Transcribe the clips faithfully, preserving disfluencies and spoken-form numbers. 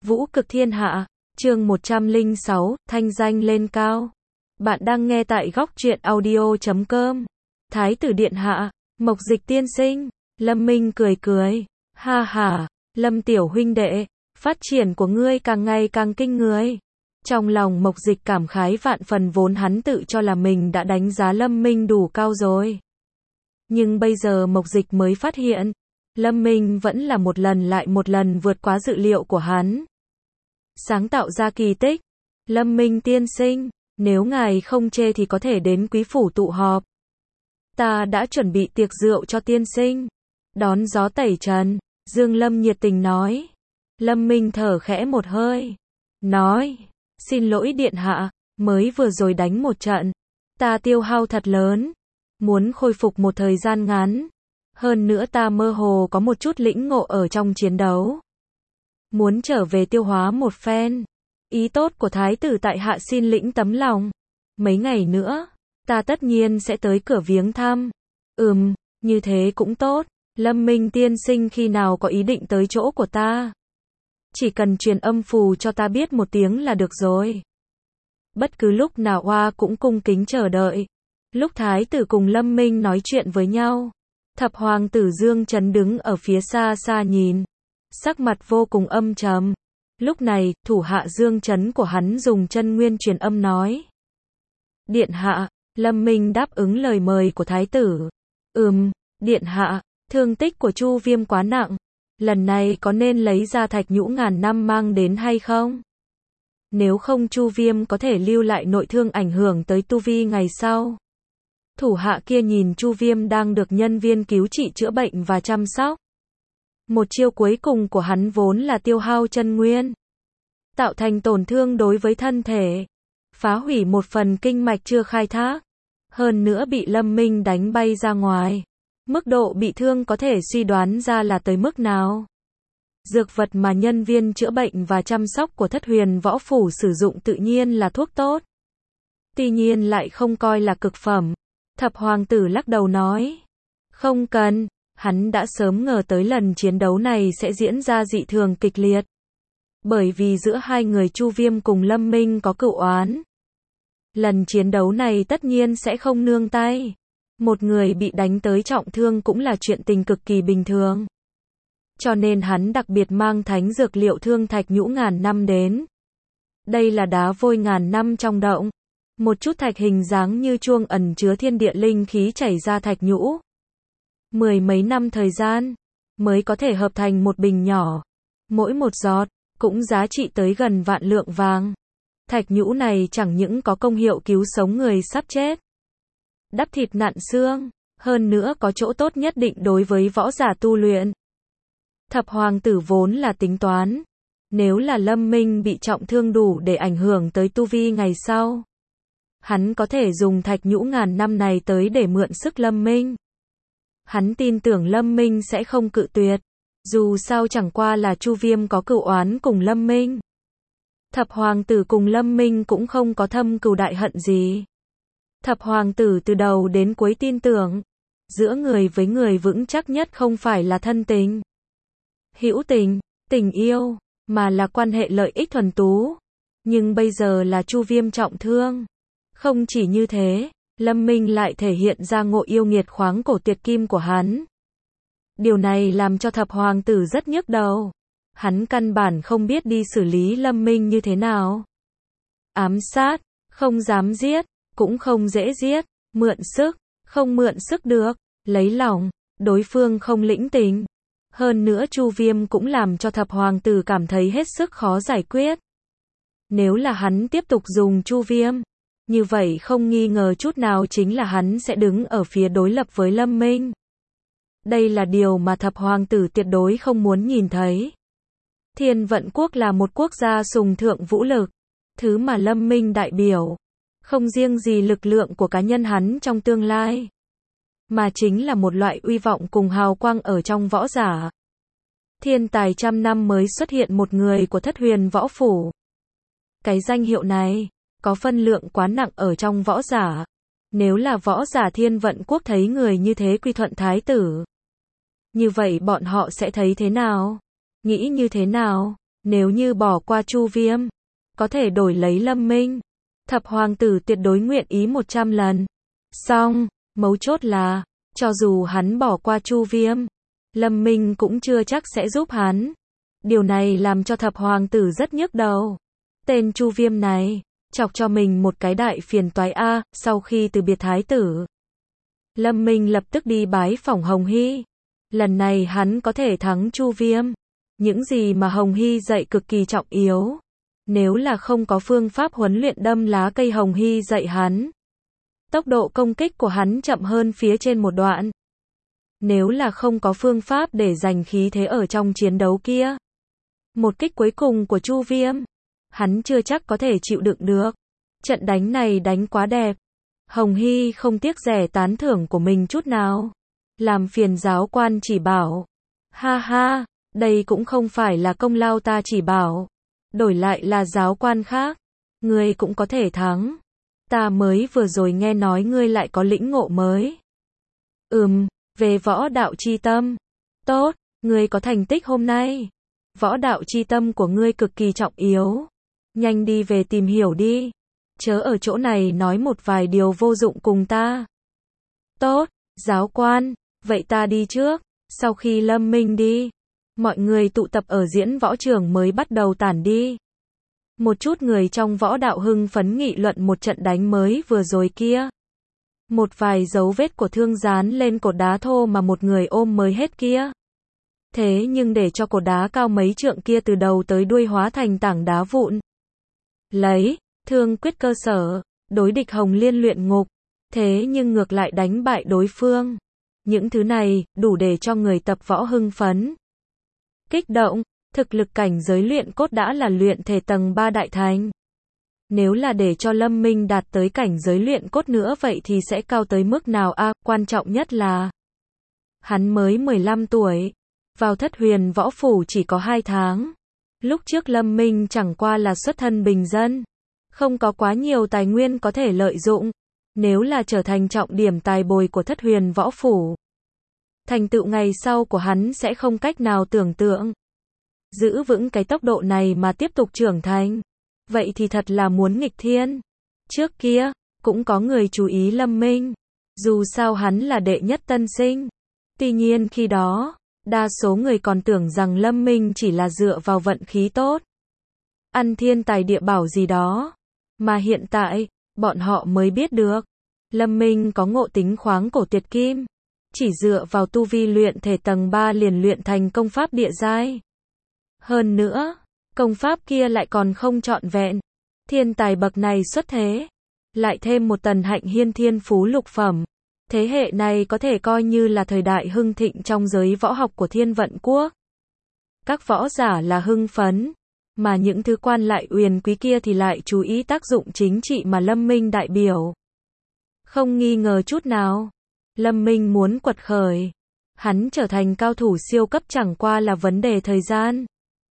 Vũ cực thiên hạ, chương một trăm lẻ sáu, thanh danh lên cao. Bạn đang nghe tại góc truyện audio chấm com. Thái tử điện hạ, Mộc Dịch tiên sinh, Lâm Minh cười cười, ha ha, Lâm tiểu huynh đệ, phát triển của ngươi càng ngày càng kinh người. Trong lòng Mộc Dịch cảm khái vạn phần, vốn hắn tự cho là mình đã đánh giá Lâm Minh đủ cao rồi. Nhưng bây giờ Mộc Dịch mới phát hiện, Lâm Minh vẫn là một lần lại một lần vượt quá dự liệu của hắn. Sáng tạo ra kỳ tích. Lâm Minh tiên sinh, nếu ngài không chê thì có thể đến quý phủ tụ họp. Ta đã chuẩn bị tiệc rượu cho tiên sinh. Đón gió tẩy trần, Dương Lâm nhiệt tình nói. Lâm Minh thở khẽ một hơi. Nói, xin lỗi điện hạ, mới vừa rồi đánh một trận. Ta tiêu hao thật lớn. Muốn khôi phục một thời gian ngắn. Hơn nữa ta mơ hồ có một chút lĩnh ngộ ở trong chiến đấu. Muốn trở về tiêu hóa một phen. Ý tốt của thái tử tại hạ xin lĩnh tấm lòng. Mấy ngày nữa, ta tất nhiên sẽ tới cửa viếng thăm. Ừm, như thế cũng tốt. Lâm Minh tiên sinh khi nào có ý định tới chỗ của ta? Chỉ cần truyền âm phù cho ta biết một tiếng là được rồi. Bất cứ lúc nào Hoa cũng cung kính chờ đợi. Lúc thái tử cùng Lâm Minh nói chuyện với nhau, thập hoàng tử Dương Chấn đứng ở phía xa xa nhìn, sắc mặt vô cùng âm trầm. Lúc này, thủ hạ Dương Chấn của hắn dùng chân nguyên truyền âm nói. Điện hạ, Lâm Minh đáp ứng lời mời của thái tử. Ừm, điện hạ, thương tích của Chu Viêm quá nặng. Lần này có nên lấy ra thạch nhũ ngàn năm mang đến hay không? Nếu không Chu Viêm có thể lưu lại nội thương ảnh hưởng tới tu vi ngày sau. Thủ hạ kia nhìn Chu Viêm đang được nhân viên cứu trị chữa bệnh và chăm sóc. Một chiêu cuối cùng của hắn vốn là tiêu hao chân nguyên, tạo thành tổn thương đối với thân thể, phá hủy một phần kinh mạch chưa khai thác. Hơn nữa bị Lâm Minh đánh bay ra ngoài. Mức độ bị thương có thể suy đoán ra là tới mức nào. Dược vật mà nhân viên chữa bệnh và chăm sóc của Thất Huyền Võ Phủ sử dụng tự nhiên là thuốc tốt. Tuy nhiên lại không coi là cực phẩm. Thập hoàng tử lắc đầu nói. Không cần, hắn đã sớm ngờ tới lần chiến đấu này sẽ diễn ra dị thường kịch liệt. Bởi vì giữa hai người Chu Viêm cùng Lâm Minh có cựu oán. Lần chiến đấu này tất nhiên sẽ không nương tay. Một người bị đánh tới trọng thương cũng là chuyện tình cực kỳ bình thường. Cho nên hắn đặc biệt mang thánh dược liệu thương thạch nhũ ngàn năm đến. Đây là đá vôi ngàn năm trong động. Một chút thạch hình dáng như chuông ẩn chứa thiên địa linh khí chảy ra thạch nhũ. Mười mấy năm thời gian, mới có thể hợp thành một bình nhỏ. Mỗi một giọt, cũng giá trị tới gần vạn lượng vàng. Thạch nhũ này chẳng những có công hiệu cứu sống người sắp chết, đắp thịt nặn xương, hơn nữa có chỗ tốt nhất định đối với võ giả tu luyện. Thập hoàng tử vốn là tính toán. Nếu là Lâm Minh bị trọng thương đủ để ảnh hưởng tới tu vi ngày sau, hắn có thể dùng thạch nhũ ngàn năm này tới để mượn sức Lâm Minh. Hắn tin tưởng Lâm Minh sẽ không cự tuyệt. Dù sao chẳng qua là Chu Viêm có cửu oán cùng Lâm Minh. Thập hoàng tử cùng Lâm Minh cũng không có thâm cừu đại hận gì. Thập hoàng tử từ đầu đến cuối tin tưởng, giữa người với người vững chắc nhất không phải là thân tình, hữu tình, tình yêu, mà là quan hệ lợi ích thuần túy. Nhưng bây giờ là Chu Viêm trọng thương. Không chỉ như thế, Lâm Minh lại thể hiện ra ngộ yêu nghiệt khoáng cổ tuyệt kim của hắn. Điều này làm cho thập hoàng tử rất nhức đầu. Hắn căn bản không biết đi xử lý Lâm Minh như thế nào. Ám sát, không dám giết, cũng không dễ giết. Mượn sức, không mượn sức được. Lấy lòng, đối phương không lĩnh tình. Hơn nữa Chu Viêm cũng làm cho thập hoàng tử cảm thấy hết sức khó giải quyết. Nếu là hắn tiếp tục dùng Chu Viêm, như vậy không nghi ngờ chút nào chính là hắn sẽ đứng ở phía đối lập với Lâm Minh. Đây là điều mà thập hoàng tử tuyệt đối không muốn nhìn thấy. Thiên Vận Quốc là một quốc gia sùng thượng vũ lực. Thứ mà Lâm Minh đại biểu, không riêng gì lực lượng của cá nhân hắn trong tương lai, mà chính là một loại uy vọng cùng hào quang ở trong võ giả. Thiên tài trăm năm mới xuất hiện một người của Thất Huyền Võ Phủ. Cái danh hiệu này, có phân lượng quá nặng ở trong võ giả. Nếu là võ giả Thiên Vận Quốc thấy người như thế quy thuận thái tử, như vậy bọn họ sẽ thấy thế nào? Nghĩ như thế nào? Nếu như bỏ qua Chu Viêm, có thể đổi lấy Lâm Minh, thập hoàng tử tuyệt đối nguyện ý một trăm lần. Xong, mấu chốt là, cho dù hắn bỏ qua Chu Viêm, Lâm Minh cũng chưa chắc sẽ giúp hắn. Điều này làm cho thập hoàng tử rất nhức đầu. Tên Chu Viêm này, chọc cho mình một cái đại phiền toái a. Sau khi từ biệt thái tử, Lâm Minh lập tức đi bái phỏng Hồng Hy. Lần này hắn có thể thắng Chu Viêm. Những gì mà Hồng Hy dạy cực kỳ trọng yếu. Nếu là không có phương pháp huấn luyện đâm lá cây Hồng Hy dạy hắn, tốc độ công kích của hắn chậm hơn phía trên một đoạn. Nếu là không có phương pháp để giành khí thế ở trong chiến đấu kia, một kích cuối cùng của Chu Viêm, hắn chưa chắc có thể chịu đựng được. Trận đánh này đánh quá đẹp. Hồng Hy không tiếc rẻ tán thưởng của mình chút nào. Làm phiền giáo quan chỉ bảo. Ha ha, đây cũng không phải là công lao ta chỉ bảo. Đổi lại là giáo quan khác, ngươi cũng có thể thắng. Ta mới vừa rồi nghe nói ngươi lại có lĩnh ngộ mới. Ừm, về võ đạo chi tâm. Tốt, ngươi có thành tích hôm nay. Võ đạo chi tâm của ngươi cực kỳ trọng yếu. Nhanh đi về tìm hiểu đi. Chớ ở chỗ này nói một vài điều vô dụng cùng ta. Tốt, giáo quan, vậy ta đi trước. Sau khi Lâm Minh đi, mọi người tụ tập ở diễn võ trường mới bắt đầu tản đi. Một chút người trong võ đạo hưng phấn nghị luận một trận đánh mới vừa rồi kia. Một vài dấu vết của thương dán lên cột đá thô mà một người ôm mới hết kia. Thế nhưng để cho cột đá cao mấy trượng kia từ đầu tới đuôi hóa thành tảng đá vụn. Lấy, thương quyết cơ sở, đối địch Hồng Liên luyện ngục. Thế nhưng ngược lại đánh bại đối phương. Những thứ này, đủ để cho người tập võ hưng phấn. Kích động, thực lực cảnh giới luyện cốt đã là luyện thể tầng ba đại thành. Nếu là để cho Lâm Minh đạt tới cảnh giới luyện cốt nữa vậy thì sẽ cao tới mức nào a? À, quan trọng nhất là hắn mới mười lăm tuổi, vào thất huyền võ phủ chỉ có hai tháng. Lúc trước Lâm Minh chẳng qua là xuất thân bình dân, không có quá nhiều tài nguyên có thể lợi dụng. Nếu là trở thành trọng điểm tài bồi của thất huyền võ phủ, thành tựu ngày sau của hắn sẽ không cách nào tưởng tượng. Giữ vững cái tốc độ này mà tiếp tục trưởng thành, vậy thì thật là muốn nghịch thiên. Trước kia, cũng có người chú ý Lâm Minh, dù sao hắn là đệ nhất tân sinh. Tuy nhiên khi đó, đa số người còn tưởng rằng Lâm Minh chỉ là dựa vào vận khí tốt, ăn thiên tài địa bảo gì đó. Mà hiện tại, bọn họ mới biết được, Lâm Minh có ngộ tính khoáng cổ tuyệt kim. Chỉ dựa vào tu vi luyện thể tầng ba liền luyện thành công pháp địa giai. Hơn nữa, công pháp kia lại còn không trọn vẹn. Thiên tài bậc này xuất thế, lại thêm một tần hạnh hiên thiên phú lục phẩm. Thế hệ này có thể coi như là thời đại hưng thịnh trong giới võ học của Thiên Vận Quốc. Các võ giả là hưng phấn, mà những thứ quan lại uyển quý kia thì lại chú ý tác dụng chính trị mà Lâm Minh đại biểu. Không nghi ngờ chút nào, Lâm Minh muốn quật khởi, hắn trở thành cao thủ siêu cấp chẳng qua là vấn đề thời gian.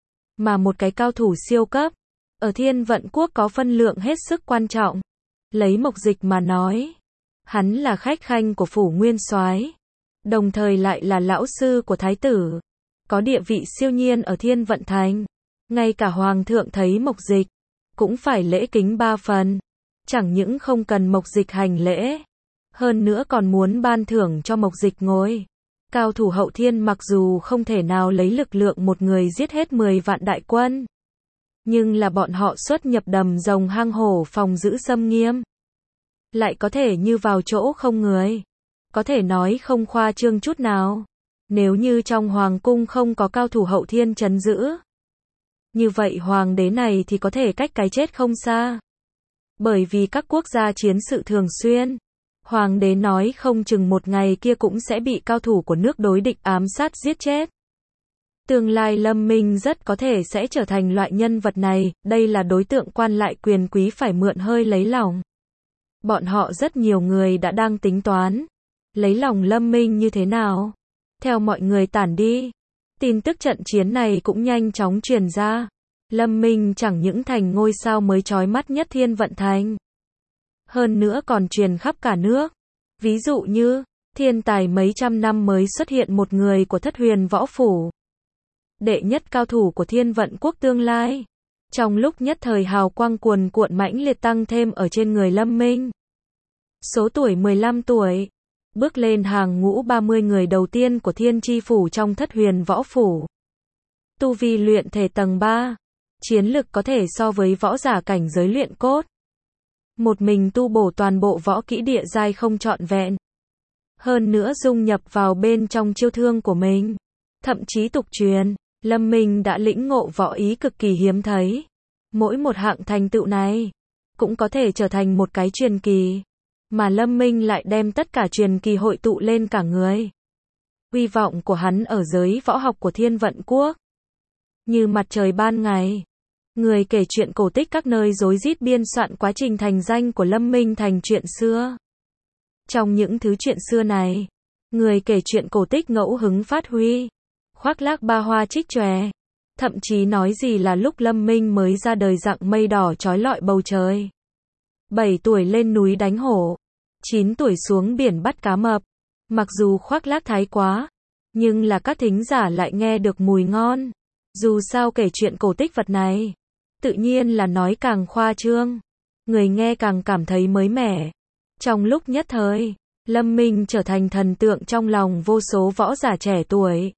Mà một cái cao thủ siêu cấp, ở Thiên Vận Quốc có phân lượng hết sức quan trọng. Lấy Mộc Dịch mà nói, hắn là khách khanh của phủ nguyên soái, đồng thời lại là lão sư của thái tử, có địa vị siêu nhiên ở Thiên Vận Thành. Ngay cả hoàng thượng thấy Mộc Dịch, cũng phải lễ kính ba phần. Chẳng những không cần Mộc Dịch hành lễ, hơn nữa còn muốn ban thưởng cho Mộc Dịch ngồi. Cao thủ hậu thiên mặc dù không thể nào lấy lực lượng một người giết hết mười vạn đại quân, nhưng là bọn họ xuất nhập đầm rồng hang hổ phòng giữ xâm nghiêm, lại có thể như vào chỗ không người. Có thể nói không khoa trương chút nào. Nếu như trong hoàng cung không có cao thủ hậu thiên trấn giữ, như vậy hoàng đế này thì có thể cách cái chết không xa. Bởi vì các quốc gia chiến sự thường xuyên, hoàng đế nói không chừng một ngày kia cũng sẽ bị cao thủ của nước đối địch ám sát giết chết. Tương lai Lâm Minh rất có thể sẽ trở thành loại nhân vật này, đây là đối tượng quan lại quyền quý phải mượn hơi lấy lòng. Bọn họ rất nhiều người đã đang tính toán, lấy lòng Lâm Minh như thế nào. Theo mọi người tản đi, tin tức trận chiến này cũng nhanh chóng truyền ra. Lâm Minh chẳng những thành ngôi sao mới chói mắt nhất Thiên Vận Thành, hơn nữa còn truyền khắp cả nước. Ví dụ như, thiên tài mấy trăm năm mới xuất hiện một người của thất huyền võ phủ. đệ nhất cao thủ của Thiên Vận Quốc tương lai. Trong lúc nhất thời hào quang cuồn cuộn mãnh liệt tăng thêm ở trên người Lâm Minh. Số tuổi mười lăm tuổi, bước lên hàng ngũ ba mươi người đầu tiên của Thiên Chi Phủ trong Thất Huyền Võ Phủ. Tu vi luyện thể tầng ba, chiến lực có thể so với võ giả cảnh giới luyện cốt. Một mình tu bổ toàn bộ võ kỹ địa giai không trọn vẹn. Hơn nữa dung nhập vào bên trong chiêu thương của mình. Thậm chí tục truyền, Lâm Minh đã lĩnh ngộ võ ý cực kỳ hiếm thấy. Mỗi một hạng thành tựu này, cũng có thể trở thành một cái truyền kỳ. Mà Lâm Minh lại đem tất cả truyền kỳ hội tụ lên cả người. Uy vọng của hắn ở giới võ học của Thiên Vận Quốc. Như mặt trời ban ngày. Người kể chuyện cổ tích các nơi rối rít biên soạn quá trình thành danh của Lâm Minh thành chuyện xưa. Trong những thứ chuyện xưa này, người kể chuyện cổ tích ngẫu hứng phát huy, khoác lác ba hoa trích chòe, thậm chí nói gì là lúc Lâm Minh mới ra đời dạng mây đỏ trói lọi bầu trời. bảy tuổi lên núi đánh hổ, chín tuổi xuống biển bắt cá mập. Mặc dù khoác lác thái quá, nhưng là các thính giả lại nghe được mùi ngon. Dù sao kể chuyện cổ tích vật này, tự nhiên là nói càng khoa trương, người nghe càng cảm thấy mới mẻ. Trong lúc nhất thời, Lâm Minh trở thành thần tượng trong lòng vô số võ giả trẻ tuổi.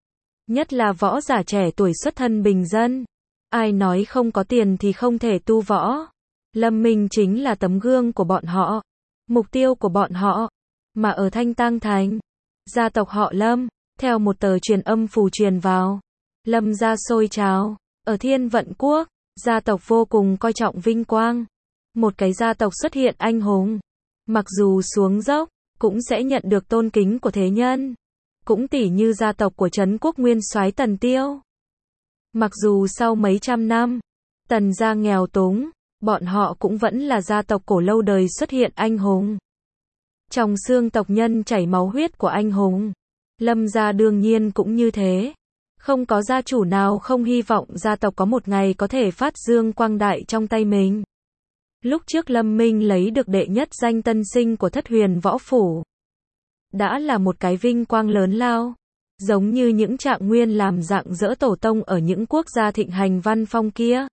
Nhất là võ giả trẻ tuổi xuất thân bình dân. Ai nói không có tiền thì không thể tu võ. Lâm Minh chính là tấm gương của bọn họ, mục tiêu của bọn họ. Mà ở Thanh Tang Thành, gia tộc họ Lâm, theo một tờ truyền âm phù truyền vào, Lâm gia sôi trào. Ở Thiên Vận Quốc, gia tộc vô cùng coi trọng vinh quang. Một cái gia tộc xuất hiện anh hùng, mặc dù xuống dốc, cũng sẽ nhận được tôn kính của thế nhân. Cũng tỉ như gia tộc của Trấn Quốc nguyên soái Tần Tiêu. Mặc dù sau mấy trăm năm, Tần gia nghèo túng, bọn họ cũng vẫn là gia tộc cổ lâu đời xuất hiện anh hùng. Trong xương tộc nhân chảy máu huyết của anh hùng, Lâm gia đương nhiên cũng như thế. Không có gia chủ nào không hy vọng gia tộc có một ngày có thể phát dương quang đại trong tay mình. Lúc trước Lâm Minh lấy được đệ nhất danh tân sinh của Thất Huyền Võ Phủ, đã là một cái vinh quang lớn lao, giống như những trạng nguyên làm rạng rỡ tổ tông ở những quốc gia thịnh hành văn phong kia.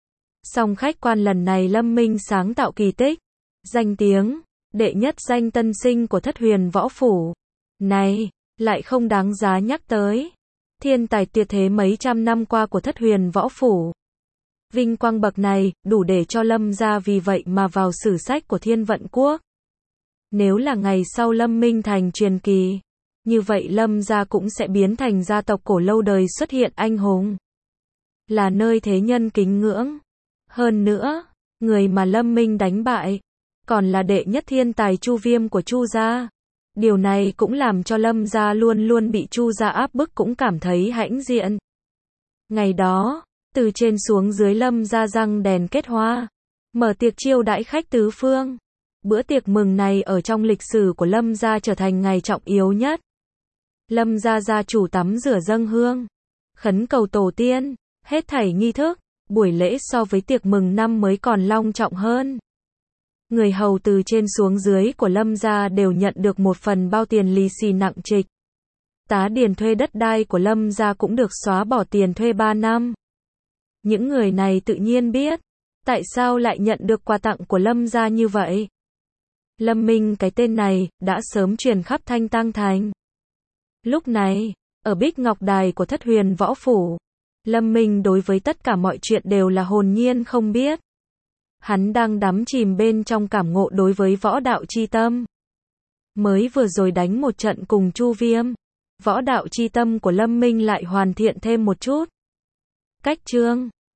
Song khách quan lần này Lâm Minh sáng tạo kỳ tích, danh tiếng, đệ nhất danh tân sinh của Thất Huyền Võ Phủ. Này, lại không đáng giá nhắc tới. Thiên tài tuyệt thế mấy trăm năm qua của Thất Huyền Võ Phủ. Vinh quang bậc này, đủ để cho Lâm gia vì vậy mà vào sử sách của Thiên Vận Quốc. Nếu là ngày sau Lâm Minh thành truyền kỳ, như vậy Lâm gia cũng sẽ biến thành gia tộc cổ lâu đời xuất hiện anh hùng. Là nơi thế nhân kính ngưỡng. Hơn nữa, người mà Lâm Minh đánh bại, còn là đệ nhất thiên tài Chu Viêm của Chu gia. Điều này cũng làm cho Lâm gia luôn luôn bị Chu gia áp bức cũng cảm thấy hãnh diện. Ngày đó, từ trên xuống dưới Lâm gia răng đèn kết hoa, mở tiệc chiêu đãi khách tứ phương. Bữa tiệc mừng này ở trong lịch sử của Lâm gia trở thành ngày trọng yếu nhất. Lâm gia gia chủ tắm rửa dâng hương, khấn cầu tổ tiên, hết thảy nghi thức, buổi lễ so với tiệc mừng năm mới còn long trọng hơn. Người hầu từ trên xuống dưới của Lâm gia đều nhận được một phần bao tiền lì xì nặng trịch. Tá điền thuê đất đai của Lâm gia cũng được xóa bỏ tiền thuê ba năm. Những người này tự nhiên biết, tại sao lại nhận được quà tặng của Lâm gia như vậy. Lâm Minh cái tên này, đã sớm truyền khắp Thanh Tang Thành. Lúc này, ở Bích Ngọc Đài của Thất Huyền Võ Phủ, Lâm Minh đối với tất cả mọi chuyện đều là hồn nhiên không biết. Hắn đang đắm chìm bên trong cảm ngộ đối với võ đạo chi tâm. Mới vừa rồi đánh một trận cùng Chu Viêm, võ đạo chi tâm của Lâm Minh lại hoàn thiện thêm một chút. Cách chương